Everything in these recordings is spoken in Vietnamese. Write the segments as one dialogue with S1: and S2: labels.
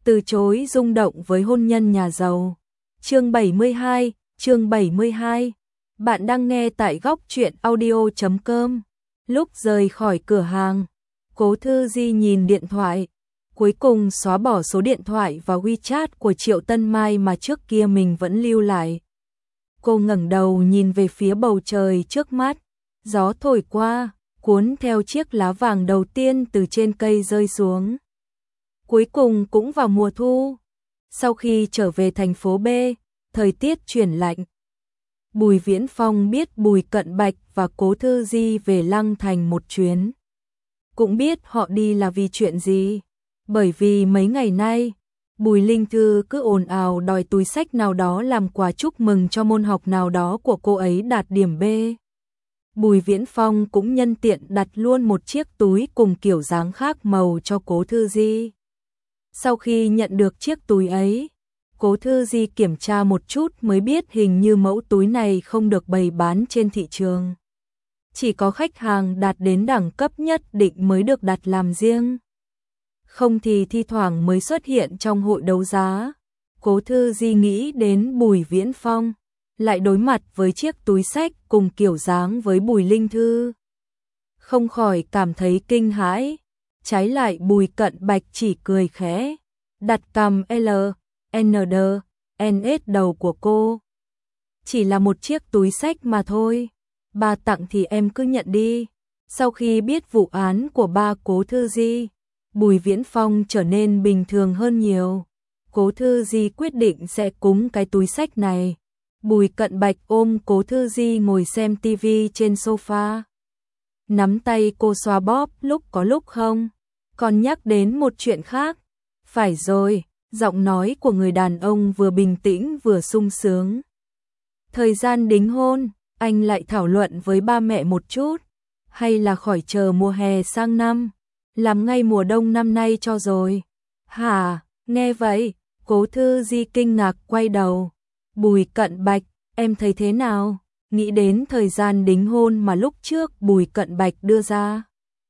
S1: từ chối rung động với hôn nhân nhà giàu. Chương 72. Bạn đang nghe tại góc truyện audio.com. Lúc rời khỏi cửa hàng, Cố Thư Di nhìn điện thoại, cuối cùng xóa bỏ số điện thoại và WeChat của Triệu Tân Mai mà trước kia mình vẫn lưu lại. Cô ngẩng đầu nhìn về phía bầu trời trước mắt, gió thổi qua, cuốn theo chiếc lá vàng đầu tiên từ trên cây rơi xuống. Cuối cùng cũng vào mùa thu. Sau khi trở về thành phố B, thời tiết chuyển lạnh. Bùi Viễn Phong biết Bùi Cận Bạch và Cố Thư Di về Lăng Thành một chuyến. Cũng biết họ đi là vì chuyện gì. Bởi vì mấy ngày nay, Bùi Linh Thư cứ ồn ào đòi túi xách nào đó làm quà chúc mừng cho môn học nào đó của cô ấy đạt điểm B. Bùi Viễn Phong cũng nhân tiện đặt luôn một chiếc túi cùng kiểu dáng khác màu cho Cố Thư Di. Sau khi nhận được chiếc túi ấy, Cố Thư Di kiểm tra một chút mới biết hình như mẫu túi này không được bày bán trên thị trường. Chỉ có khách hàng đạt đến đẳng cấp nhất định mới được đặt làm riêng. Không thì thi thoảng mới xuất hiện trong hội đấu giá. Cố Thư Di nghĩ đến Bùi Viễn Phong, lại đối mặt với chiếc túi xách cùng kiểu dáng với Bùi Linh Thư. Không khỏi cảm thấy kinh hãi. Trái lại Bùi Cận Bạch chỉ cười khẽ, đặt cằm LND đầu của cô. Chỉ là một chiếc túi xách mà thôi, ba tặng thì em cứ nhận đi. Sau khi biết vụ án của ba Cố Thư Di, Bùi Viễn Phong trở nên bình thường hơn nhiều. Cố Thư Di quyết định sẽ cúng cái túi xách này. Bùi Cận Bạch ôm Cố Thư Di ngồi xem tivi trên sofa. Nắm tay cô xoa bóp lúc có lúc không. Còn nhắc đến một chuyện khác. Phải rồi, giọng nói của người đàn ông vừa bình tĩnh vừa sung sướng. Thời gian đính hôn, anh lại thảo luận với ba mẹ một chút. Hay là khỏi chờ mùa hè sang năm, làm ngay mùa đông năm nay cho rồi. Hả, nghe vậy, Cố Thư Di kinh ngạc quay đầu. Bùi Cận Bạch, em thấy thế nào? Nghĩ đến thời gian đính hôn mà lúc trước Bùi Cận Bạch đưa ra.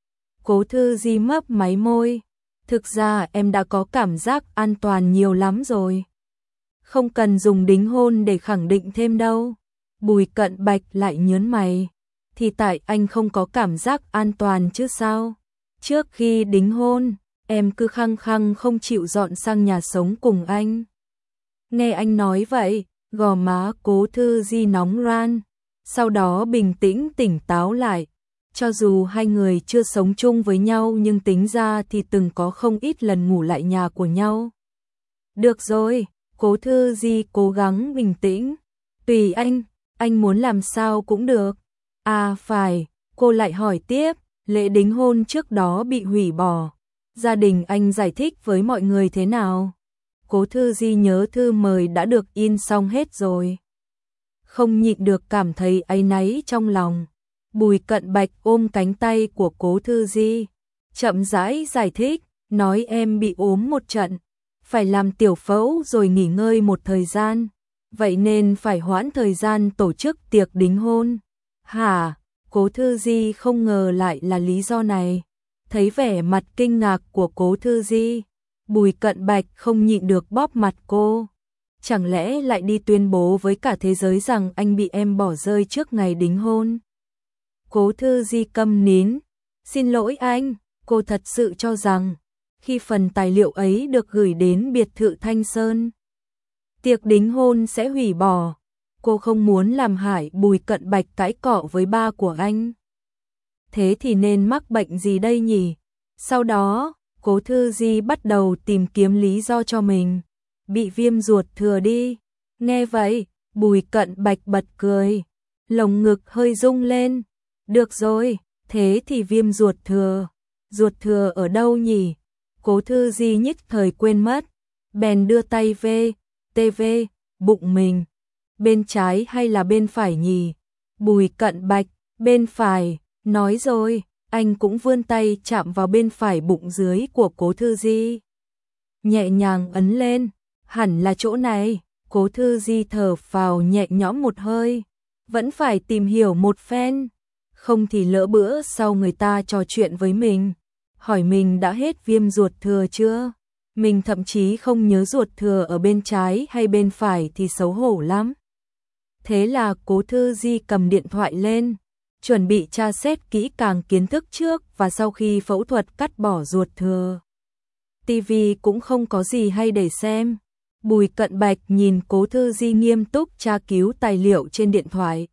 S1: Cố Thư Di mấp máy môi. Thực ra em đã có cảm giác an toàn nhiều lắm rồi. Không cần dùng đính hôn để khẳng định thêm đâu. Bùi Cận Bạch lại nhớn mày. Thì tại anh không có cảm giác an toàn chứ sao? Trước khi đính hôn, em cứ khăng khăng không chịu dọn sang nhà sống cùng anh. Nghe anh nói vậy, gò má Cố Thư Di nóng ran. Sau đó bình tĩnh tỉnh táo lại. Cho dù hai người chưa sống chung với nhau nhưng tính ra thì từng có không ít lần ngủ lại nhà của nhau. Được rồi, Cố Thư Di cố gắng bình tĩnh. Tùy anh muốn làm sao cũng được. À phải, cô lại hỏi tiếp, lễ đính hôn trước đó bị hủy bỏ. Gia đình anh giải thích với mọi người thế nào? Cố Thư Di nhớ thư mời đã được in xong hết rồi. Không nhịn được cảm thấy áy náy trong lòng. Bùi Cận Bạch ôm cánh tay của Cố Thư Di, chậm rãi giải thích, nói em bị ốm một trận, phải làm tiểu phẫu rồi nghỉ ngơi một thời gian, vậy nên phải hoãn thời gian tổ chức tiệc đính hôn. Hả? Cố Thư Di không ngờ lại là lý do này. Thấy vẻ mặt kinh ngạc của Cố Thư Di, Bùi Cận Bạch không nhịn được bóp mặt cô. Chẳng lẽ lại đi tuyên bố với cả thế giới rằng anh bị em bỏ rơi trước ngày đính hôn? Cố Thư Di câm nín. Xin lỗi anh, cô thật sự cho rằng khi phần tài liệu ấy được gửi đến biệt thự Thanh Sơn, tiệc đính hôn sẽ hủy bỏ. Cô không muốn làm hại Bùi Cận Bạch cãi cọ với ba của anh. Thế thì nên mắc bệnh gì đây nhỉ? Sau đó, Cố Thư Di bắt đầu tìm kiếm lý do cho mình. Bị viêm ruột thừa đi. Nghe vậy, Bùi Cận Bạch bật cười. Lồng ngực hơi rung lên. Được rồi, thế thì viêm ruột thừa. Ruột thừa ở đâu nhỉ? Cố Thư Di nhất thời quên mất. Bèn đưa tay về, TV, bụng mình. Bên trái hay là bên phải nhỉ? Bùi Cận Bạch, bên phải. Nói rồi, anh cũng vươn tay chạm vào bên phải bụng dưới của Cố Thư Di. Nhẹ nhàng ấn lên. Hẳn là chỗ này. Cố Thư Di thở phào nhẹ nhõm một hơi. Vẫn phải tìm hiểu một phen. Không thì lỡ bữa sau người ta trò chuyện với mình, hỏi mình đã hết viêm ruột thừa chưa? Mình thậm chí không nhớ ruột thừa ở bên trái hay bên phải thì xấu hổ lắm. Thế là Cố Thư Di cầm điện thoại lên, chuẩn bị tra xét kỹ càng kiến thức trước và sau khi phẫu thuật cắt bỏ ruột thừa. TV cũng không có gì hay để xem. Bùi Cận Bạch nhìn Cố Thư Di nghiêm túc tra cứu tài liệu trên điện thoại.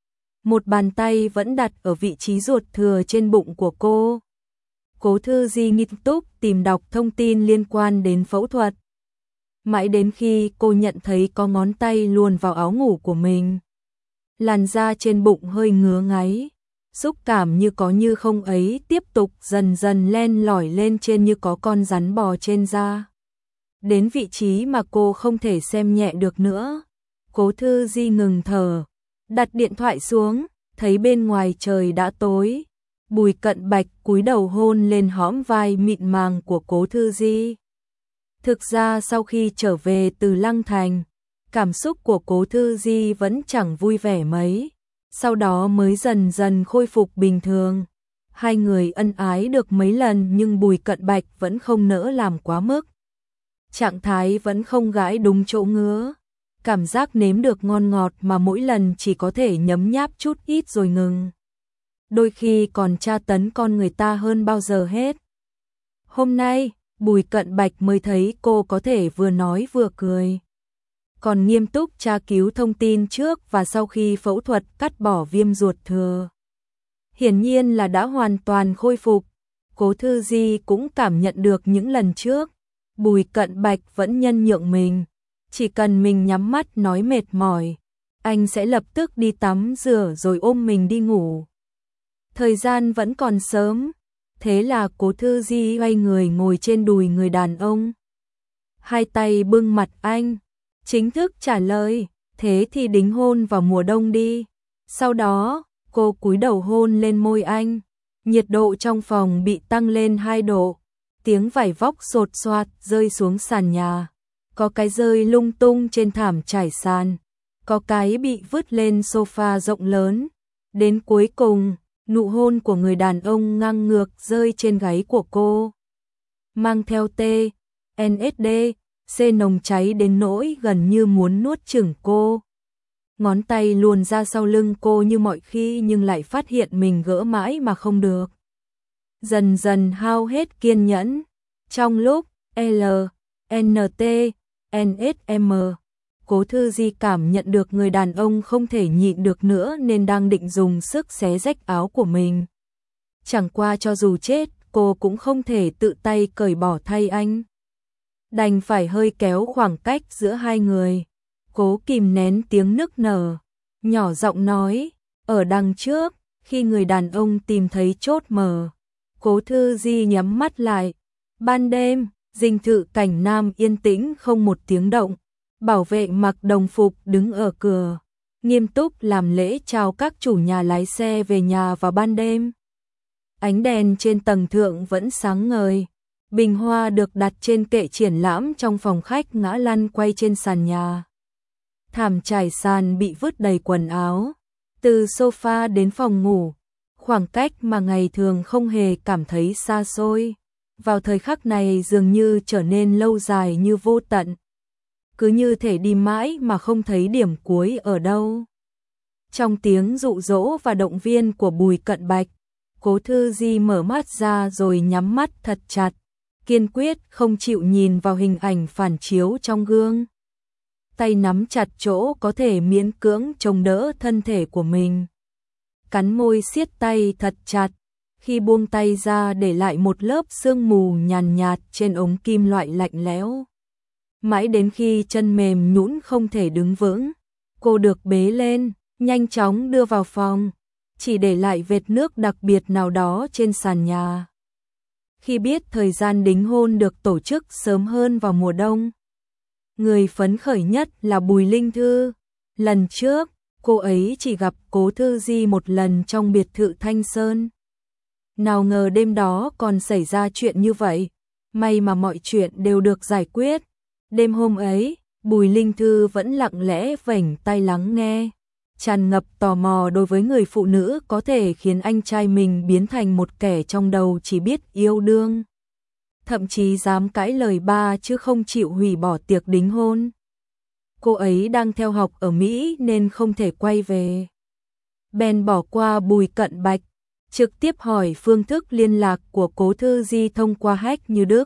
S1: Một bàn tay vẫn đặt ở vị trí ruột thừa trên bụng của cô. Cố Thư Di nghiêm túc tìm đọc thông tin liên quan đến phẫu thuật. Mãi đến khi cô nhận thấy có ngón tay luồn vào áo ngủ của mình. Làn da trên bụng hơi ngứa ngáy, xúc cảm như có như không ấy tiếp tục dần dần len lỏi lên trên như có con rắn bò trên da. Đến vị trí mà cô không thể xem nhẹ được nữa. Cố Thư Di ngừng thở, đặt điện thoại xuống, thấy bên ngoài trời đã tối. Bùi Cận Bạch cúi đầu hôn lên hõm vai mịn màng của Cố Thư Di. Thực ra sau khi trở về từ Lăng Thành, cảm xúc của Cố Thư Di vẫn chẳng vui vẻ mấy, sau đó mới dần dần khôi phục bình thường. Hai người ân ái được mấy lần nhưng Bùi Cận Bạch vẫn không nỡ làm quá mức. Trạng thái vẫn không gãi đúng chỗ ngứa, cảm giác nếm được ngon ngọt mà mỗi lần chỉ có thể nhấm nháp chút ít rồi ngừng. Đôi khi còn tra tấn con người ta hơn bao giờ hết. Hôm nay, Bùi Cận Bạch mới thấy cô có thể vừa nói vừa cười. Còn nghiêm túc tra cứu thông tin trước và sau khi phẫu thuật cắt bỏ viêm ruột thừa. Hiển nhiên là đã hoàn toàn khôi phục. Cố Thư Di cũng cảm nhận được những lần trước. Bùi Cận Bạch vẫn nhân nhượng mình. Chỉ cần mình nhắm mắt nói mệt mỏi, anh sẽ lập tức đi tắm rửa rồi ôm mình đi ngủ. Thời gian vẫn còn sớm. Thế là Cố Thư Di quay người ngồi trên đùi người đàn ông. Hai tay bưng mặt anh, chính thức trả lời, thế thì đính hôn vào mùa đông đi. Sau đó, cô cúi đầu hôn lên môi anh. Nhiệt độ trong phòng bị tăng lên 2 độ. Tiếng vải vóc xột xoạt rơi xuống sàn nhà. Có cái rơi lung tung trên thảm trải sàn. Có cái bị vứt lên sofa rộng lớn. Đến cuối cùng, nụ hôn của người đàn ông ngang ngược rơi trên gáy của cô. Mang theo TNSD, C nồng cháy đến nỗi gần như muốn nuốt chửng cô. Ngón tay luồn ra sau lưng cô như mọi khi nhưng lại phát hiện mình gỡ mãi mà không được. Dần dần hao hết kiên nhẫn. Trong lúc L, NT, NSM, Cố Thư Di cảm nhận được người đàn ông không thể nhịn được nữa nên đang định dùng sức xé rách áo của mình. Chẳng qua cho dù chết, cô cũng không thể tự tay cởi bỏ thay anh. Đành phải hơi kéo khoảng cách giữa hai người. Cố kìm nén tiếng nức nở, nhỏ giọng nói, ở đằng trước, khi người đàn ông tìm thấy chốt mở. Cố Thư Di nhắm mắt lại. Ban đêm, dinh thự Cảnh Nam yên tĩnh không một tiếng động. Bảo vệ mặc đồng phục đứng ở cửa, nghiêm túc làm lễ chào các chủ nhà lái xe về nhà vào ban đêm. Ánh đèn trên tầng thượng vẫn sáng ngời. Bình hoa được đặt trên kệ triển lãm trong phòng khách ngã lăn quay trên sàn nhà. Thảm trải sàn bị vứt đầy quần áo. Từ sofa đến phòng ngủ, khoảng cách mà ngày thường không hề cảm thấy xa xôi, vào thời khắc này dường như trở nên lâu dài như vô tận. Cứ như thể đi mãi mà không thấy điểm cuối ở đâu. Trong tiếng dụ dỗ và động viên của Bùi Cận Bạch, Cố Thư Di mở mắt ra rồi nhắm mắt thật chặt, kiên quyết không chịu nhìn vào hình ảnh phản chiếu trong gương. Tay nắm chặt chỗ có thể miễn cưỡng chống đỡ thân thể của mình. Cắn môi siết tay thật chặt, khi buông tay ra để lại một lớp sương mù nhàn nhạt trên ống kim loại lạnh lẽo. Mãi đến khi chân mềm nhũn không thể đứng vững, cô được bế lên, nhanh chóng đưa vào phòng, chỉ để lại vệt nước đặc biệt nào đó trên sàn nhà. Khi biết thời gian đính hôn được tổ chức sớm hơn vào mùa đông, người phấn khởi nhất là Bùi Linh Thư. Lần trước, cô ấy chỉ gặp Cố Thư Di một lần trong biệt thự Thanh Sơn. Nào ngờ đêm đó còn xảy ra chuyện như vậy, may mà mọi chuyện đều được giải quyết. Đêm hôm ấy, Bùi Linh Thư vẫn lặng lẽ vểnh tai lắng nghe, tràn ngập tò mò đối với người phụ nữ có thể khiến anh trai mình biến thành một kẻ trong đầu chỉ biết yêu đương. thậm chí dám cãi lời ba chứ không chịu hủy bỏ tiệc đính hôn. Cô ấy đang theo học ở Mỹ nên không thể quay về. Bèn bỏ qua Bùi Cận Bạch, trực tiếp hỏi phương thức liên lạc của Cố Thư Di thông qua Hách Như Đức.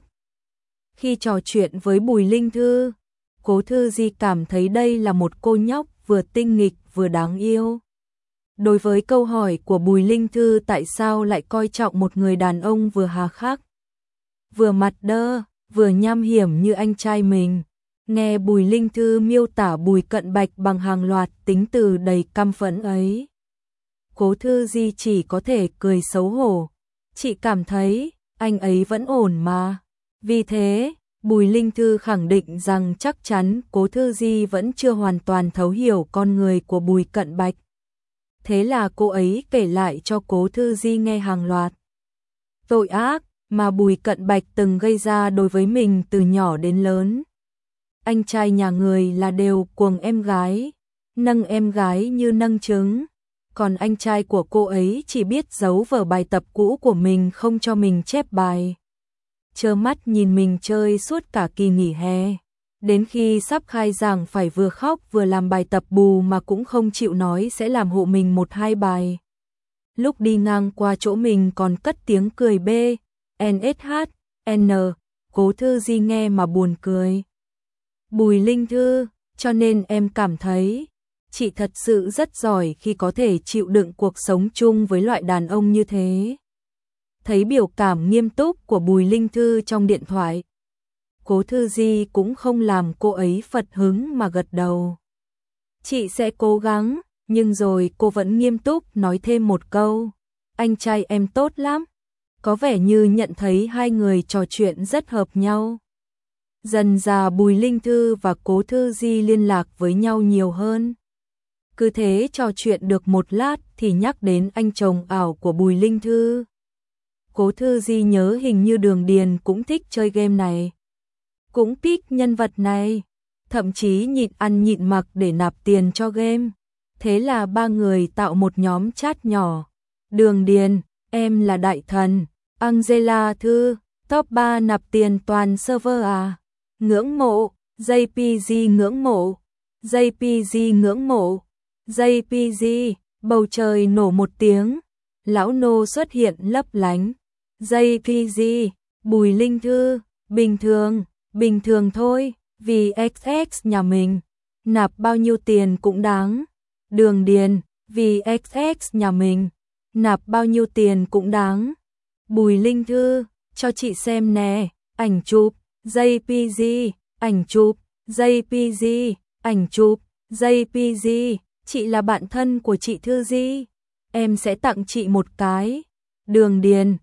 S1: Khi trò chuyện với Bùi Linh Thư, Cố Thư Di cảm thấy đây là một cô nhóc vừa tinh nghịch vừa đáng yêu. Đối với câu hỏi của Bùi Linh Thư tại sao lại coi trọng một người đàn ông vừa hà khắc, vừa mặt đơ, vừa nham hiểm như anh trai mình, nghe Bùi Linh Thư miêu tả Bùi Cận Bạch bằng hàng loạt tính từ đầy căm phẫn ấy, Cố Thư Di chỉ có thể cười xấu hổ. Chị cảm thấy anh ấy vẫn ổn mà. Vì thế, Bùi Linh Thư khẳng định rằng chắc chắn Cố Thư Di vẫn chưa hoàn toàn thấu hiểu con người của Bùi Cận Bạch. Thế là cô ấy kể lại cho Cố Thư Di nghe hàng loạt tội ác mà Bùi Cận Bạch từng gây ra đối với mình từ nhỏ đến lớn. Anh trai nhà người là đều cuồng em gái, nâng em gái như nâng trứng. Còn anh trai của cô ấy chỉ biết giấu vở bài tập cũ của mình không cho mình chép bài. Trơ mắt nhìn mình chơi suốt cả kỳ nghỉ hè. Đến khi sắp khai giảng phải vừa khóc vừa làm bài tập bù mà cũng không chịu nói sẽ làm hộ mình 1-2 bài. Lúc đi ngang qua chỗ mình còn cất tiếng cười bê, NSH, N, Cố Thư Di nghe mà buồn cười. Bùi Linh Thư, cho nên em cảm thấy chị thật sự rất giỏi khi có thể chịu đựng cuộc sống chung với loại đàn ông như thế. Thấy biểu cảm nghiêm túc của Bùi Linh Thư trong điện thoại, Cố Thư Di cũng không làm cô ấy phật hứng mà gật đầu. Chị sẽ cố gắng, nhưng rồi cô vẫn nghiêm túc nói thêm một câu. Anh trai em tốt lắm. Có vẻ như nhận thấy hai người trò chuyện rất hợp nhau. Dần dà Bùi Linh Thư và Cố Thư Di liên lạc với nhau nhiều hơn. Cứ thế trò chuyện được một lát thì nhắc đến anh chồng ảo của Bùi Linh Thư. Cố Thư Di nhớ hình như Đường Điền cũng thích chơi game này, cũng pick nhân vật này, thậm chí nhịn ăn nhịn mặc để nạp tiền cho game. Thế là ba người tạo một nhóm chat nhỏ. Đường Điền, em là đại thần. Angela Thư, top 3 nạp tiền toàn server à? Ngưỡng mộ. JPG ngưỡng mộ. JPG ngưỡng mộ. JPG, bầu trời nổ một tiếng. Lão nô xuất hiện lấp lánh. JPG, Bùi Linh Thư, bình thường thôi, vì XX nhà mình, nạp bao nhiêu tiền cũng đáng. Đường Điền, vì XX nhà mình, nạp bao nhiêu tiền cũng đáng. Bùi Linh Thư, cho chị xem nè, ảnh chụp, JPG, ảnh chụp, JPG, ảnh chụp, JPG, chị là bạn thân của chị Thư Di, em sẽ tặng chị một cái. Đường Điền,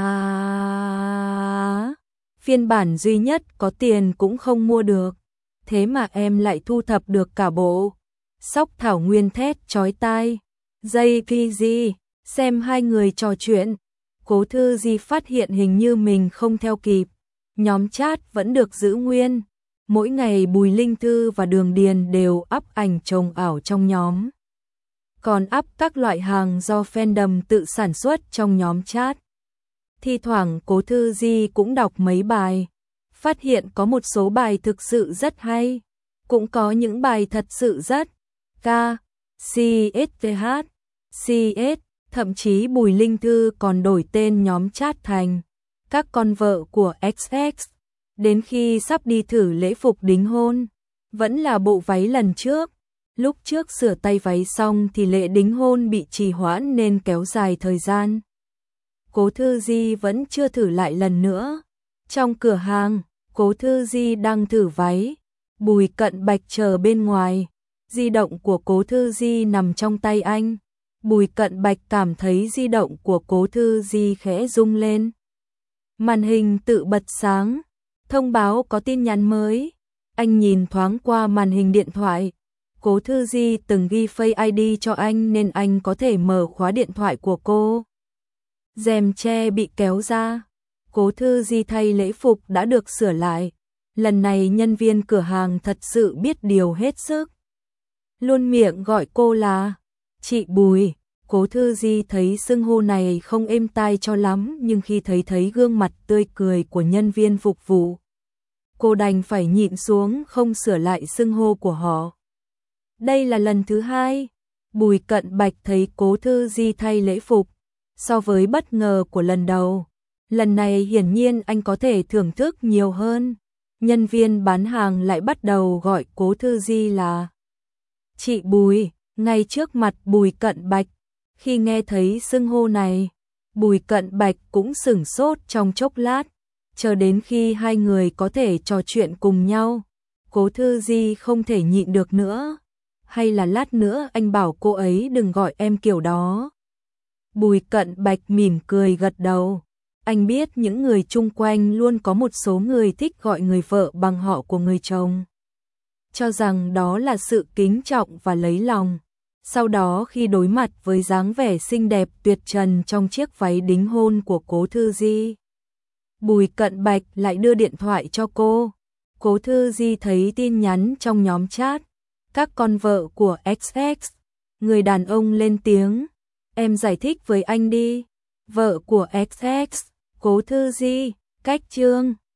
S1: phiên bản duy nhất có tiền cũng không mua được, thế mà em lại thu thập được cả bộ. Sóc Thảo Nguyên thét chói tai. JPG, xem hai người trò chuyện. Cố Thư Di phát hiện hình như mình không theo kịp. Nhóm chat vẫn được giữ nguyên. Mỗi ngày Bùi Linh Thư và Đường Điền đều up ảnh chồng ảo trong nhóm. Còn up các loại hàng do fandom tự sản xuất trong nhóm chat. Thi thoảng Cố Thư Di cũng đọc mấy bài. Phát hiện có một số bài thực sự rất hay. Cũng có những bài thật sự rất CS, thậm chí Bùi Linh Thư còn đổi tên nhóm chat thành các con vợ của XX. Đến khi sắp đi thử lễ phục đính hôn, vẫn là bộ váy lần trước. Lúc trước sửa tay váy xong thì lễ đính hôn bị trì hoãn nên kéo dài thời gian. Cố Thư Di vẫn chưa thử lại lần nữa. Trong cửa hàng, Cố Thư Di đang thử váy. Bùi Cận Bạch chờ bên ngoài. Di động của Cố Thư Di nằm trong tay anh. Bùi Cận Bạch cảm thấy di động của Cố Thư Di khẽ rung lên. Màn hình tự bật sáng. Thông báo có tin nhắn mới. Anh nhìn thoáng qua màn hình điện thoại. Cố Thư Di từng ghi Face ID cho anh nên anh có thể mở khóa điện thoại của cô. Rèm che bị kéo ra. Cố Thư Di thay lễ phục đã được sửa lại. Lần này nhân viên cửa hàng thật sự biết điều hết sức. Luôn miệng gọi cô là chị Bùi. Cố Thư Di thấy xưng hô này không êm tai cho lắm, nhưng khi thấy gương mặt tươi cười của nhân viên phục vụ, cô đành phải nhịn xuống không sửa lại xưng hô của họ. Đây là lần thứ hai, Bùi Cận Bạch thấy Cố Thư Di thay lễ phục, so với bất ngờ của lần đầu. Lần này hiển nhiên anh có thể thưởng thức nhiều hơn. Nhân viên bán hàng lại bắt đầu gọi Cố Thư Di là chị Bùi, ngay trước mặt Bùi Cận Bạch. Khi nghe thấy xưng hô này, Bùi Cận Bạch cũng sửng sốt trong chốc lát, chờ đến khi hai người có thể trò chuyện cùng nhau. Cố Thư Di không thể nhịn được nữa. Hay là lát nữa anh bảo cô ấy đừng gọi em kiểu đó. Bùi Cận Bạch mỉm cười gật đầu. Anh biết những người chung quanh luôn có một số người thích gọi người vợ bằng họ của người chồng, cho rằng đó là sự kính trọng và lấy lòng. Sau đó khi đối mặt với dáng vẻ xinh đẹp tuyệt trần trong chiếc váy đính hôn của Cố Thư Di, Bùi Cận Bạch lại đưa điện thoại cho cô. Cố Thư Di thấy tin nhắn trong nhóm chat, các con vợ của XX. Người đàn ông lên tiếng, em giải thích với anh đi. Vợ của XX, Cố Thư Di, cách chương.